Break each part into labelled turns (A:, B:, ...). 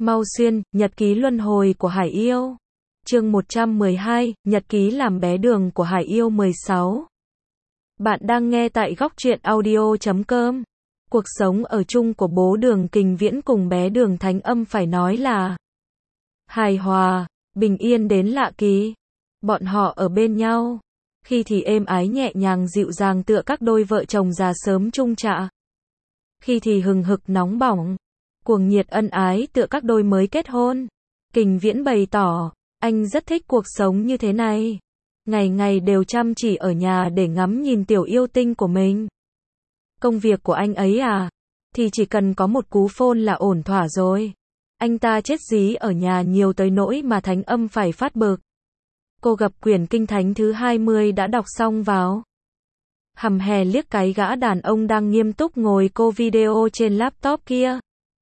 A: Mau Xuyên, Nhật ký luân hồi của Hải Yêu. Chương 112, Nhật ký làm bé đường của Hải Yêu 16. Bạn đang nghe tại góc truyện audio.com. Cuộc sống ở chung của bố Đường Kình Viễn cùng bé Đường Thánh Âm phải nói là hài hòa, bình yên đến lạ kỳ. Bọn họ ở bên nhau, khi thì êm ái nhẹ nhàng dịu dàng tựa các đôi vợ chồng già sớm chung trạ. Khi thì hừng hực nóng bỏng, cuồng nhiệt ân ái tựa các đôi mới kết hôn. Kình Viễn bày tỏ, anh rất thích cuộc sống như thế này. Ngày ngày đều chăm chỉ ở nhà để ngắm nhìn tiểu yêu tinh của mình. Công việc của anh ấy à? Thì chỉ cần có một cú phone là ổn thỏa rồi. Anh ta chết dí ở nhà nhiều tới nỗi mà Thánh Âm phải phát bực. Cô gặp quyển kinh thánh thứ 20 đã đọc xong vào. Hầm hè liếc cái gã đàn ông đang nghiêm túc ngồi cô video trên laptop kia.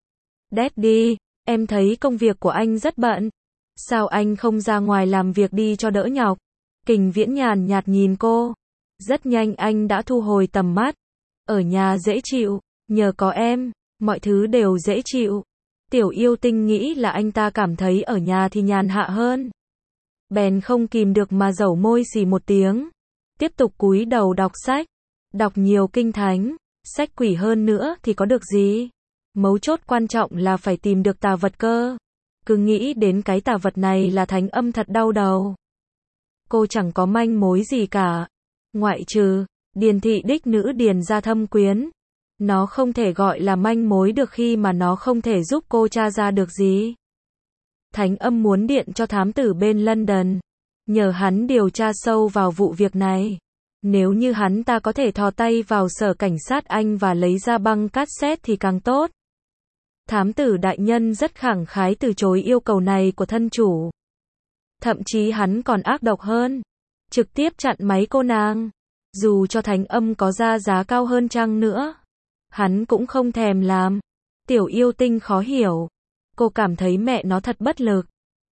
A: Daddy, em thấy công việc của anh rất bận. Sao anh không ra ngoài làm việc đi cho đỡ nhọc? Kình Viễn nhàn nhạt nhìn cô. Rất nhanh anh đã thu hồi tầm mắt. Ở nhà dễ chịu, nhờ có em, mọi thứ đều dễ chịu. Tiểu yêu tinh nghĩ là anh ta cảm thấy ở nhà thì nhàn hạ hơn. Bèn không kìm được mà dẩu môi xì một tiếng. Tiếp tục cúi đầu đọc sách. Đọc nhiều kinh thánh, sách quỷ hơn nữa thì có được gì? Mấu chốt quan trọng là phải tìm được tà vật cơ. Cứ nghĩ đến cái tà vật này là Thánh Âm thật đau đầu. Cô chẳng có manh mối gì cả. Ngoại trừ Điền thị đích nữ Điền gia thâm quyến. Nó không thể gọi là manh mối được khi mà nó không thể giúp cô tra ra được gì. Thánh Âm muốn điện cho thám tử bên London, nhờ hắn điều tra sâu vào vụ việc này. Nếu như hắn ta có thể thò tay vào sở cảnh sát Anh và lấy ra băng cassette thì càng tốt. Thám tử đại nhân rất khẳng khái từ chối yêu cầu này của thân chủ. Thậm chí hắn còn ác độc hơn, trực tiếp chặn máy cô nàng. Dù cho Thánh Âm có ra giá cao hơn chăng nữa, hắn cũng không thèm làm. Tiểu yêu tinh khó hiểu. Cô cảm thấy mẹ nó thật bất lực.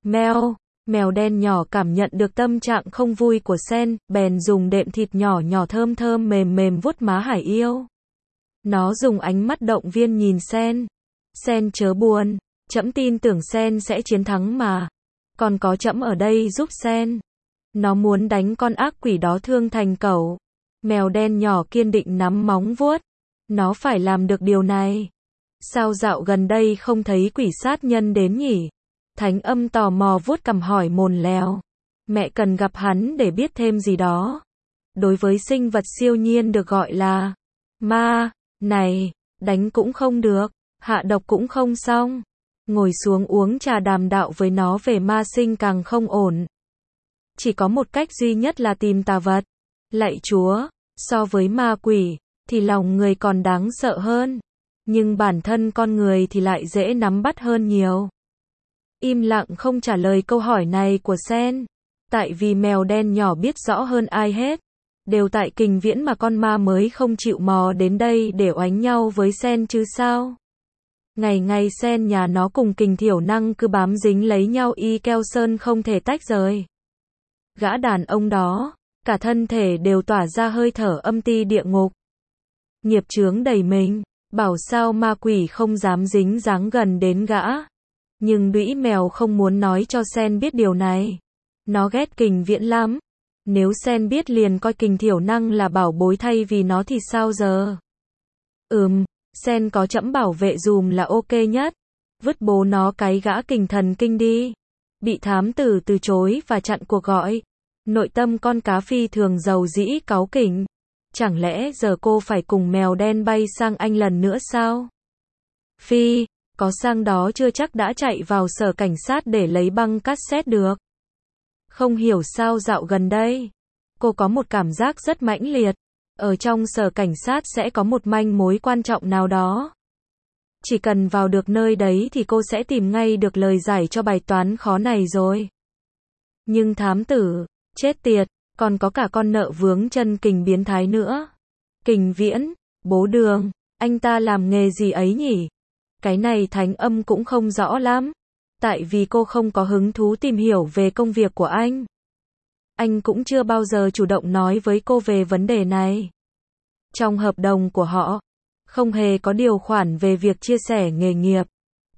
A: Mèo đen nhỏ cảm nhận được tâm trạng không vui của Sen, bèn dùng đệm thịt nhỏ nhỏ thơm thơm mềm mềm vuốt má Hải Yêu. Nó dùng ánh mắt động viên nhìn Sen. Sen chớ buồn, trẫm tin tưởng Sen sẽ chiến thắng mà. Còn có trẫm ở đây giúp Sen. Nó muốn đánh con ác quỷ đó thương thành cẩu. Mèo đen nhỏ kiên định nắm móng vuốt. Nó phải làm được điều này. Sao dạo gần đây không thấy quỷ sát nhân đến nhỉ? Thánh Âm tò mò vuốt cằm hỏi mồn lèo. Mẹ cần gặp hắn để biết thêm gì đó. Đối với sinh vật siêu nhiên được gọi là ma, này, đánh cũng không được, hạ độc cũng không xong. Ngồi xuống uống trà đàm đạo với nó về ma sinh càng không ổn. Chỉ có một cách duy nhất là tìm tà vật. Lạy Chúa, so với ma quỷ, thì lòng người còn đáng sợ hơn. Nhưng bản thân con người thì lại dễ nắm bắt hơn nhiều. Im lặng không trả lời câu hỏi này của Sen. Tại vì mèo đen nhỏ biết rõ hơn ai hết. Đều tại Kình Viễn mà con ma mới không chịu mò đến đây để oánh nhau với Sen chứ sao. Ngày ngày Sen nhà nó cùng Kình Thiểu Năng cứ bám dính lấy nhau y keo sơn không thể tách rời. Gã đàn ông đó, cả thân thể đều tỏa ra hơi thở âm ti địa ngục. Nghiệp chướng đầy mình, bảo sao ma quỷ không dám dính dáng gần đến gã. Nhưng Lũy mèo không muốn nói cho Sen biết điều này. Nó ghét Kình Viễn lắm. Nếu Sen biết liền coi Kình Thiểu Năng là bảo bối thay vì nó thì sao giờ? Sen có trẫm bảo vệ dùm là ok nhất. Vứt bố nó cái gã Kình thần kinh đi. Bị thám tử từ chối và chặn cuộc gọi. Nội tâm con cá phi thường giàu dĩ cáu kỉnh. Chẳng lẽ giờ cô phải cùng mèo đen bay sang Anh lần nữa sao? Phi, có sang đó chưa chắc đã chạy vào sở cảnh sát để lấy băng cassette được. Không hiểu sao dạo gần đây, cô có một cảm giác rất mãnh liệt. Ở trong sở cảnh sát sẽ có một manh mối quan trọng nào đó. Chỉ cần vào được nơi đấy thì cô sẽ tìm ngay được lời giải cho bài toán khó này rồi. Nhưng thám tử, chết tiệt, còn có cả con nợ vướng chân Kình biến thái nữa. Kình Viễn, bố Đường, anh ta làm nghề gì ấy nhỉ? Cái này Thánh Âm cũng không rõ lắm. Tại vì cô không có hứng thú tìm hiểu về công việc của anh. Anh cũng chưa bao giờ chủ động nói với cô về vấn đề này. Trong hợp đồng của họ, không hề có điều khoản về việc chia sẻ nghề nghiệp.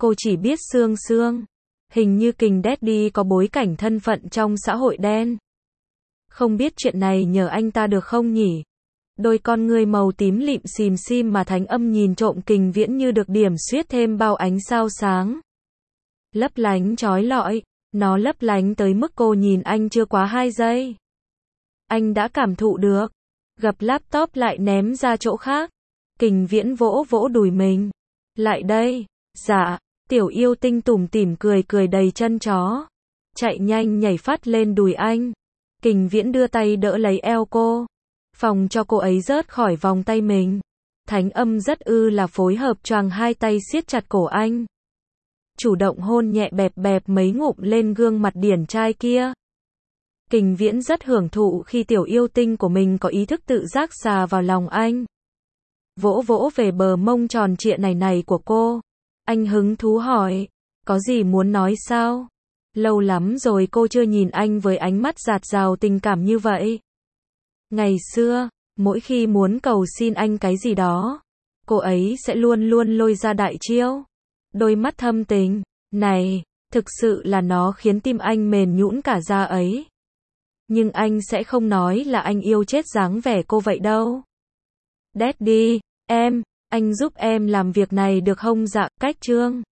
A: Cô chỉ biết Sương Sương. Hình như Kình Daddy có bối cảnh thân phận trong xã hội đen. Không biết chuyện này nhờ anh ta được không nhỉ? Đôi con ngươi màu tím lịm xìm xim mà Thánh Âm nhìn trộm Kình Viễn như được điểm xuyết thêm bao ánh sao sáng. Lấp lánh chói lọi, nó lấp lánh tới mức cô nhìn anh chưa quá 2 giây. Anh đã cảm thụ được. Gập laptop lại ném ra chỗ khác. Kình Viễn vỗ vỗ đùi mình. Lại đây. Dạ. Tiểu yêu tinh tủm tỉm cười cười đầy chân chó. Chạy nhanh nhảy phát lên đùi anh. Kình Viễn đưa tay đỡ lấy eo cô. Phòng cho cô ấy rớt khỏi vòng tay mình. Thánh Âm rất là phối hợp choàng 2 tay siết chặt cổ anh. Chủ động hôn nhẹ bẹp bẹp mấy ngụm lên gương mặt điển trai kia. Kình Viễn rất hưởng thụ khi tiểu yêu tinh của mình có ý thức tự giác xà vào lòng anh. Vỗ vỗ về bờ mông tròn trịa này của cô. Anh hứng thú hỏi, có gì muốn nói sao? Lâu lắm rồi cô chưa nhìn anh với ánh mắt dạt dào tình cảm như vậy. Ngày xưa, mỗi khi muốn cầu xin anh cái gì đó, cô ấy sẽ luôn luôn lôi ra đại chiêu. Đôi mắt thâm tình, này, thực sự là nó khiến tim anh mềm nhũn cả da ấy. Nhưng anh sẽ không nói là anh yêu chết dáng vẻ cô vậy đâu. Daddy, anh giúp em làm việc này được không dạ, cách Trương?